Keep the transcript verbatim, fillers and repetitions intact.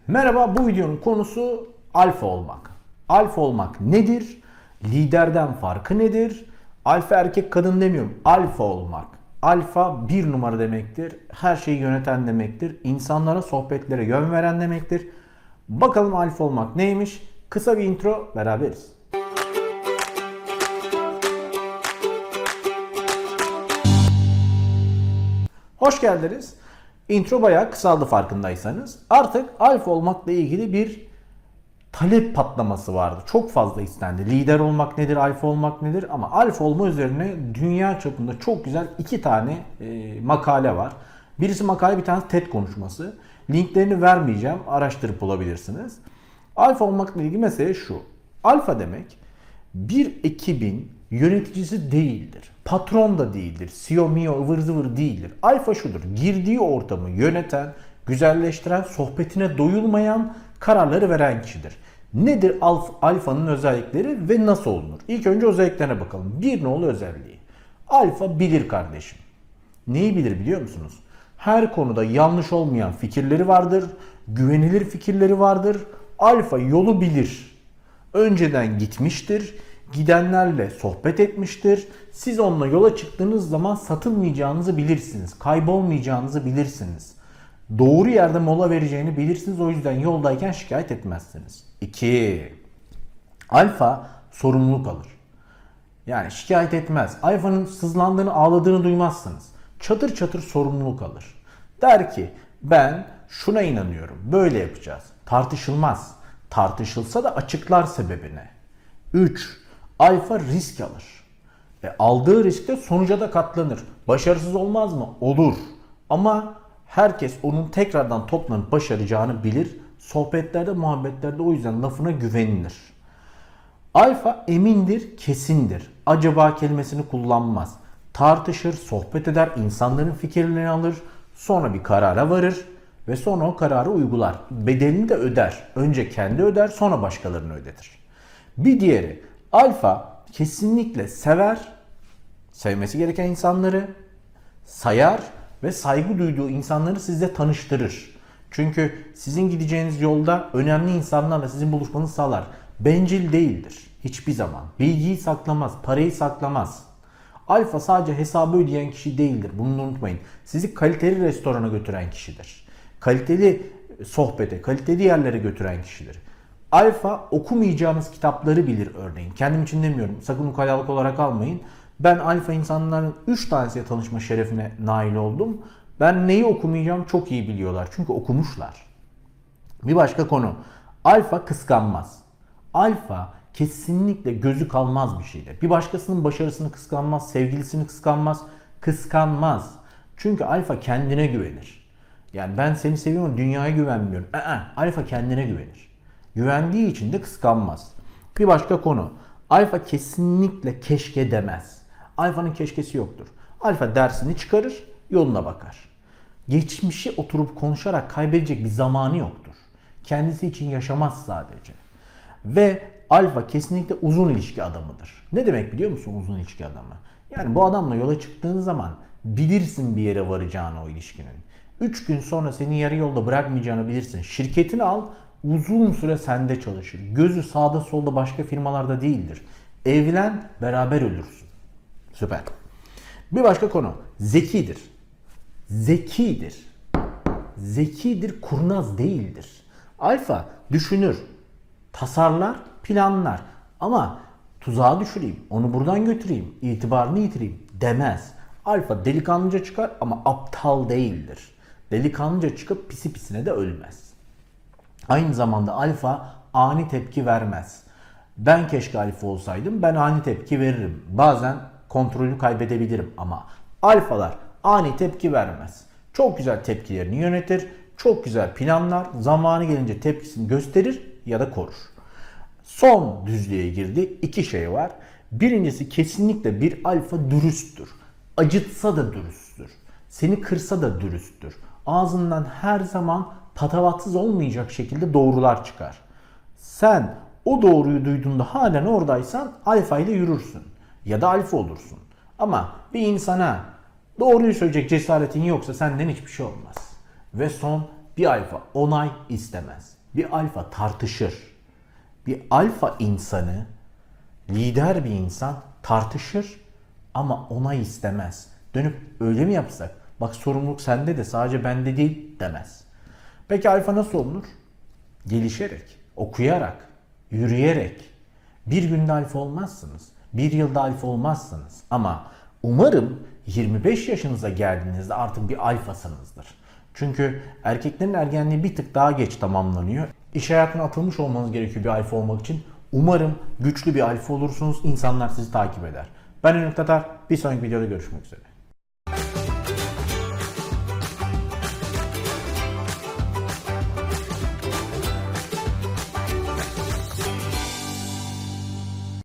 Merhaba, bu videonun konusu alfa olmak. Alfa olmak nedir? Liderden farkı nedir? Alfa erkek kadın demiyorum. Alfa olmak. Alfa bir numara demektir. Her şeyi yöneten demektir. İnsanlara, sohbetlere yön veren demektir. Bakalım alfa olmak neymiş? Kısa bir intro, beraberiz. Hoş geldiniz. Intro bayağı kısaldı farkındaysanız. Artık alfa olmakla ilgili bir talep patlaması vardı. Çok fazla istendi. Lider olmak nedir, alfa olmak nedir? Ama alfa olma üzerine dünya çapında çok güzel iki tane e, makale var. Birisi makale, bir tanesi TED konuşması. Linklerini vermeyeceğim. Araştırıp bulabilirsiniz. Alfa olmakla ilgili mesele şu. Alfa demek bir ekibin yöneticisi değildir. Patron da değildir. C E O, M E O, ıvır zıvır değildir. Alfa şudur. Girdiği ortamı yöneten, güzelleştiren, sohbetine doyulmayan, kararları veren kişidir. Nedir alfanın özellikleri ve nasıl olunur? İlk önce özelliklerine bakalım. Bir nolu özelliği. Alfa bilir kardeşim. Neyi bilir biliyor musunuz? Her konuda yanlış olmayan fikirleri vardır. Güvenilir fikirleri vardır. Alfa yolu bilir. Önceden gitmiştir. Gidenlerle sohbet etmiştir. Siz onunla yola çıktığınız zaman satılmayacağınızı bilirsiniz. Kaybolmayacağınızı bilirsiniz. Doğru yerde mola vereceğini bilirsiniz. O yüzden yoldayken şikayet etmezsiniz. iki. Alfa sorumluluk alır. Yani şikayet etmez. Alfanın sızlandığını, ağladığını duymazsınız. Çatır çatır sorumluluk alır. Der ki ben şuna inanıyorum. Böyle yapacağız. Tartışılmaz. Tartışılsa da açıklar sebebini. üç. Alfa risk alır. E, aldığı riskte sonuca da katlanır. Başarısız olmaz mı? Olur. Ama herkes onun tekrardan toplanıp başaracağını bilir. Sohbetlerde, muhabbetlerde o yüzden lafına güvenilir. Alfa emindir, kesindir. Acaba kelimesini kullanmaz. Tartışır, sohbet eder, insanların fikirlerini alır. Sonra bir karara varır ve sonra o kararı uygular. Bedelini de öder. Önce kendi öder, sonra başkalarını ödetir. Bir diğeri, alfa kesinlikle sever, sevmesi gereken insanları, sayar ve saygı duyduğu insanları sizle tanıştırır. Çünkü sizin gideceğiniz yolda önemli insanlarla sizin buluşmanızı sağlar. Bencil değildir hiçbir zaman. Bilgiyi saklamaz, parayı saklamaz. Alfa sadece hesabı ödeyen kişi değildir. Bunu unutmayın. Sizi kaliteli restorana götüren kişidir. Kaliteli sohbete, kaliteli yerlere götüren kişidir. Alfa okumayacağınız kitapları bilir örneğin. Kendim için demiyorum. Sakın ukalalık olarak almayın. Ben alfa insanların üç tanesiyle tanışma şerefine nail oldum. Ben neyi okumayacağım çok iyi biliyorlar. Çünkü okumuşlar. Bir başka konu. Alfa kıskanmaz. Alfa kesinlikle gözü kalmaz bir şeyde. Bir başkasının başarısını kıskanmaz, sevgilisini kıskanmaz, kıskanmaz. Çünkü alfa kendine güvenir. Yani ben seni seviyorum ama dünyaya güvenmiyorum. Ee, alfa kendine güvenir. Güvendiği için de kıskanmaz. Bir başka konu. Alfa kesinlikle keşke demez. Alfanın keşkesi yoktur. Alfa dersini çıkarır, yoluna bakar. Geçmişi oturup konuşarak kaybedecek bir zamanı yoktur. Kendisi için yaşamaz sadece. Ve alfa kesinlikle uzun ilişki adamıdır. Ne demek biliyor musun uzun ilişki adamı? Yani bu adamla yola çıktığın zaman bilirsin bir yere varacağını o ilişkinin. üç gün sonra seni yarı yolda bırakmayacağını bilirsin. Şirketini al, uzun süre sende çalışır. Gözü sağda solda başka firmalarda değildir. Evlen, beraber ölürsün. Süper. Bir başka konu. Zekidir. Zekidir. Zekidir, kurnaz değildir. Alfa düşünür, tasarlar, planlar. Ama tuzağa düşüreyim, onu buradan götüreyim, itibarını yitireyim demez. Alfa delikanlıca çıkar ama aptal değildir. Delikanlıca çıkıp pisi pisine de ölmez. Aynı zamanda alfa ani tepki vermez. Ben keşke alfa olsaydım, ben ani tepki veririm. Bazen kontrolü kaybedebilirim ama alfalar ani tepki vermez. Çok güzel tepkilerini yönetir, çok güzel planlar, zamanı gelince tepkisini gösterir ya da korur. Son düzlüğe girdi. İki şey var. Birincisi kesinlikle bir alfa dürüsttür. Acıtsa da dürüsttür. Seni kırsa da dürüsttür. Ağzından her zaman patavatsız olmayacak şekilde doğrular çıkar. Sen o doğruyu duyduğunda halen oradaysan alfa ile yürürsün. Ya da alfa olursun. Ama bir insana doğruyu söyleyecek cesaretin yoksa senden hiçbir şey olmaz. Ve son, bir alfa onay istemez. Bir alfa tartışır. Bir alfa insanı, lider bir insan tartışır ama onay istemez. Dönüp öyle mi yapsak? Bak sorumluluk sende de sadece bende değil demez. Peki alfa nasıl olunur? Gelişerek, okuyarak, yürüyerek. Bir günde alfa olmazsınız. Bir yılda alfa olmazsınız. Ama umarım yirmi beş yaşınıza geldiğinizde artık bir alfasınızdır. Çünkü erkeklerin ergenliği bir tık daha geç tamamlanıyor. İş hayatına atılmış olmanız gerekiyor bir alfa olmak için. Umarım güçlü bir alfa olursunuz. İnsanlar sizi takip eder. Ben Önük Tatar. Bir sonraki videoda görüşmek üzere.